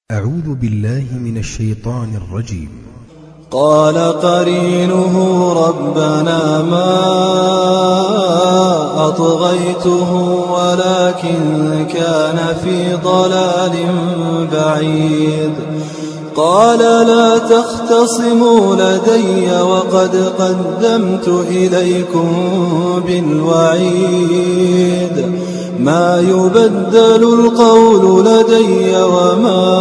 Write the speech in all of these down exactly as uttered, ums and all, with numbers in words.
أعوذ بالله من الشيطان الرجيم. قال قرينه ربنا ما أطغيته ولكن كان في ضلال بعيد. قال لا تختصموا لدي وقد قدمت إليكم بالوعيد. ما يبدل القول لدي وما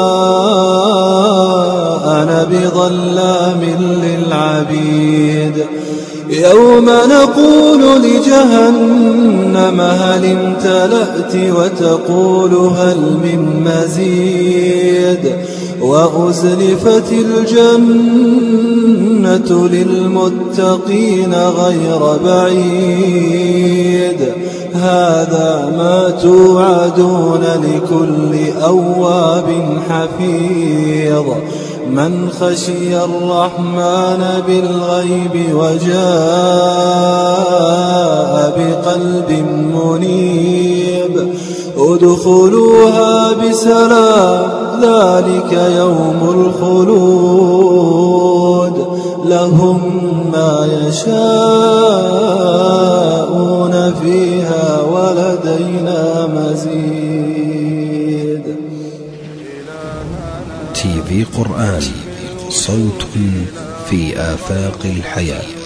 أنا بظلام للعبيد. يوم نقول لجهنم هل امتلأت وتقول هل من مزيد. وأزلفت الجنة للمتقين غير بعيد. هذا ما توعدون لكل أواب حفيظ. من خشي الرحمن بالغيب وجاء بقلب منيب. ادخلوها بسلام ذلك يوم الخلود. لهم ما يشاءون فيها ولدينا مزيد. تي في قرآن، صوت في آفاق الحياة.